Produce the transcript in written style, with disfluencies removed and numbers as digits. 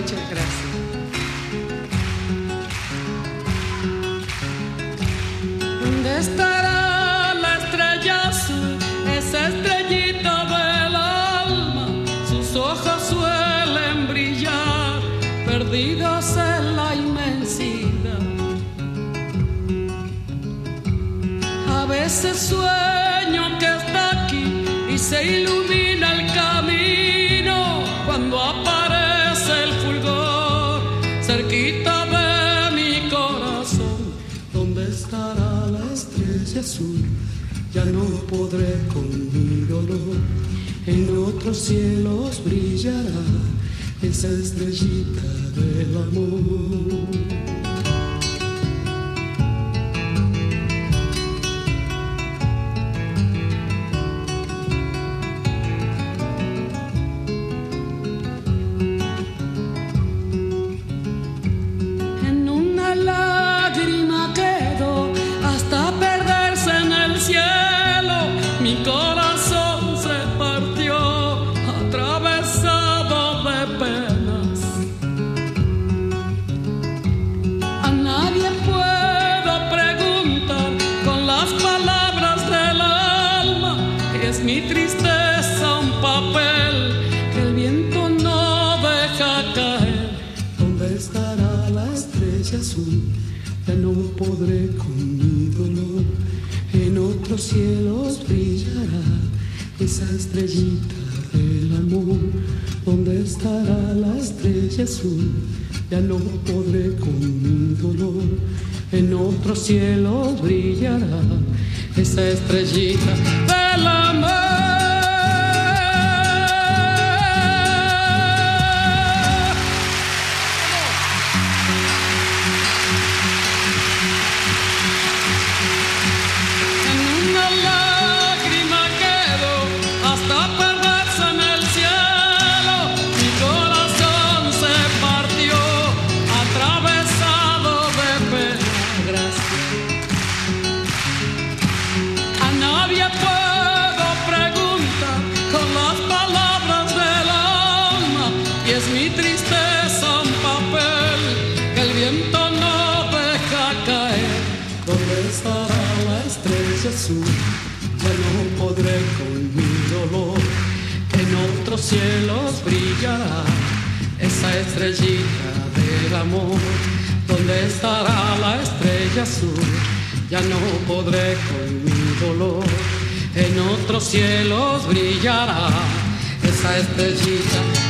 Muchas gracias. ¿Dónde estará la estrella azul, esa estrellita del alma? Sus ojos suelen brillar, perdidos en la inmensidad. A veces sueño que está aquí y se ilumina el camino cuando aparece el fulgor cerquita de mi corazón. ¿Dónde estará la estrella azul? Ya no podré con mi dolor. En otros cielos brillará esa estrellita del amor. Mi corazón se partió, atravesado de penas. A nadie puedo preguntar con las palabras del alma. Es mi tristeza un papel que el viento no deja caer. ¿Dónde estará la estrella azul? Ya no podré con mi dolor. En otros cielos brillará esa estrellita del amor. ¿Dónde estará la estrella azul? Ya no podré con mi dolor. En otros cielos brillará esa estrellita del amor. Es mi tristeza un papel que el viento no deja caer. ¿Dónde estará la estrella azul? Ya no podré con mi dolor. En otros cielos brillará esa estrellita del amor. ¿Dónde estará la estrella azul? Ya no podré con mi dolor. En otros cielos brillará esa estrellita